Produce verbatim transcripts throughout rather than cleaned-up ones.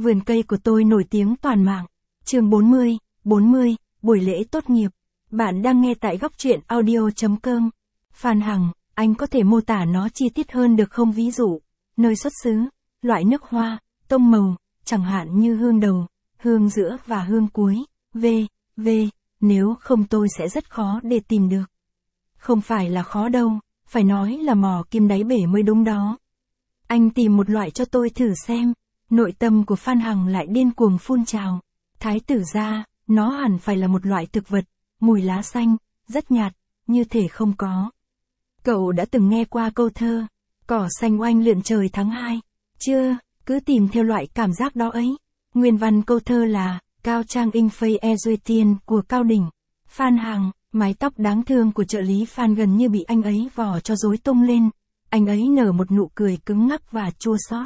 Vườn cây của tôi nổi tiếng toàn mạng. Chương bốn mươi, bốn mươi, buổi lễ tốt nghiệp. Bạn đang nghe tại góc truyện audio chấm com. Phan Hằng, anh có thể mô tả nó chi tiết hơn được không? Ví dụ, nơi xuất xứ, loại nước hoa, tông màu, chẳng hạn như hương đầu, hương giữa và hương cuối. V, V, nếu không tôi sẽ rất khó để tìm được. Không phải là khó đâu, phải nói là mò kim đáy bể mới đúng đó. Anh tìm một loại cho tôi thử xem. Nội tâm của Phan Hằng lại điên cuồng phun trào. Thái tử gia, nó hẳn phải là một loại thực vật, mùi lá xanh, rất nhạt, như thể không có. Cậu đã từng nghe qua câu thơ, cỏ xanh oanh lượn trời tháng hai. Chưa, cứ tìm theo loại cảm giác đó ấy. Nguyên văn câu thơ là, Cao Trang In Phây E Duy Tiên của Cao Đỉnh. Phan Hằng, mái tóc đáng thương của trợ lý Phan gần như bị anh ấy vò cho rối tung lên. Anh ấy nở một nụ cười cứng ngắc và chua xót.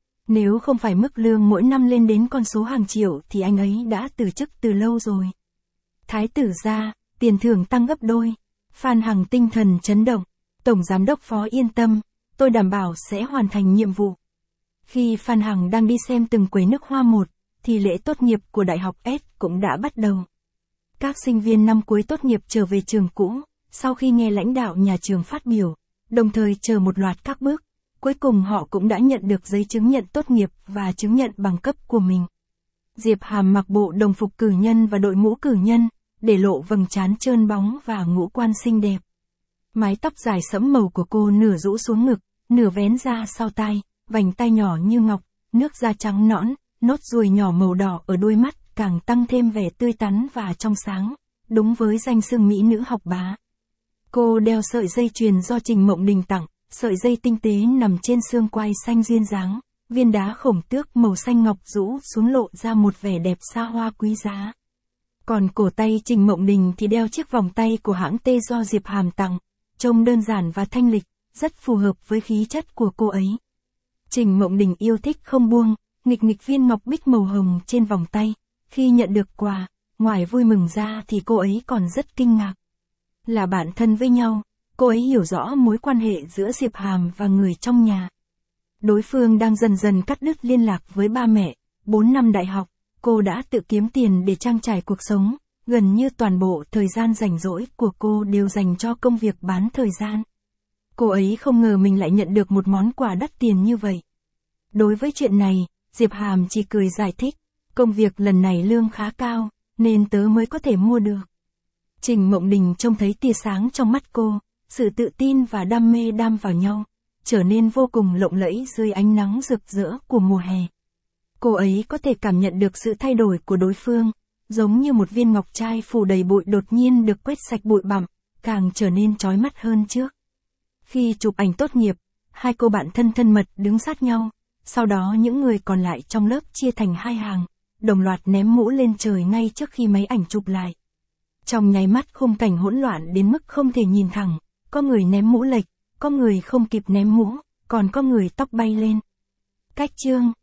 Nếu không phải mức lương mỗi năm lên đến con số hàng triệu thì anh ấy đã từ chức từ lâu rồi. Thái tử gia, tiền thưởng tăng gấp đôi. Phan Hằng tinh thần chấn động. Tổng giám đốc Phó yên tâm, tôi đảm bảo sẽ hoàn thành nhiệm vụ. Khi Phan Hằng đang đi xem từng quầy nước hoa một, thì lễ tốt nghiệp của Đại học S cũng đã bắt đầu. Các sinh viên năm cuối tốt nghiệp trở về trường cũ, sau khi nghe lãnh đạo nhà trường phát biểu, đồng thời chờ một loạt các bước. Cuối cùng họ cũng đã nhận được giấy chứng nhận tốt nghiệp và chứng nhận bằng cấp của mình. Diệp Hàm mặc bộ đồng phục cử nhân và đội mũ cử nhân, để lộ vầng trán trơn bóng và ngũ quan xinh đẹp. Mái tóc dài sẫm màu của cô nửa rũ xuống ngực, nửa vén ra sau tai, vành tai nhỏ như ngọc, nước da trắng nõn, nốt ruồi nhỏ màu đỏ ở đôi mắt càng tăng thêm vẻ tươi tắn và trong sáng, đúng với danh xưng mỹ nữ học bá. Cô đeo sợi dây chuyền do Trình Mộng Đình tặng. Sợi dây tinh tế nằm trên xương quai xanh duyên dáng, viên đá khổng tước màu xanh ngọc rũ xuống lộ ra một vẻ đẹp xa hoa quý giá. Còn cổ tay Trình Mộng Đình thì đeo chiếc vòng tay của hãng T do Diệp Hàm tặng, trông đơn giản và thanh lịch, rất phù hợp với khí chất của cô ấy. Trình Mộng Đình yêu thích không buông, nghịch nghịch viên ngọc bích màu hồng trên vòng tay. Khi nhận được quà, ngoài vui mừng ra thì cô ấy còn rất kinh ngạc. Là bạn thân với nhau. Cô ấy hiểu rõ mối quan hệ giữa Diệp Hàm và người trong nhà. Đối phương đang dần dần cắt đứt liên lạc với ba mẹ. Bốn năm đại học, cô đã tự kiếm tiền để trang trải cuộc sống. Gần như toàn bộ thời gian rảnh rỗi của cô đều dành cho công việc bán thời gian. Cô ấy không ngờ mình lại nhận được một món quà đắt tiền như vậy. Đối với chuyện này, Diệp Hàm chỉ cười giải thích. Công việc lần này lương khá cao, nên tớ mới có thể mua được. Trình Mộng Đình trông thấy tia sáng trong mắt cô. Sự tự tin và đam mê đan vào nhau, trở nên vô cùng lộng lẫy dưới ánh nắng rực rỡ của mùa hè. Cô ấy có thể cảm nhận được sự thay đổi của đối phương, giống như một viên ngọc trai phủ đầy bụi đột nhiên được quét sạch bụi bặm, càng trở nên chói mắt hơn trước. Khi chụp ảnh tốt nghiệp, hai cô bạn thân thân mật đứng sát nhau, sau đó những người còn lại trong lớp chia thành hai hàng, đồng loạt ném mũ lên trời ngay trước khi máy ảnh chụp lại. Trong nháy mắt khung cảnh hỗn loạn đến mức không thể nhìn thẳng. Có người ném mũ lệch, có người không kịp ném mũ, còn có người tóc bay lên. Cách chương,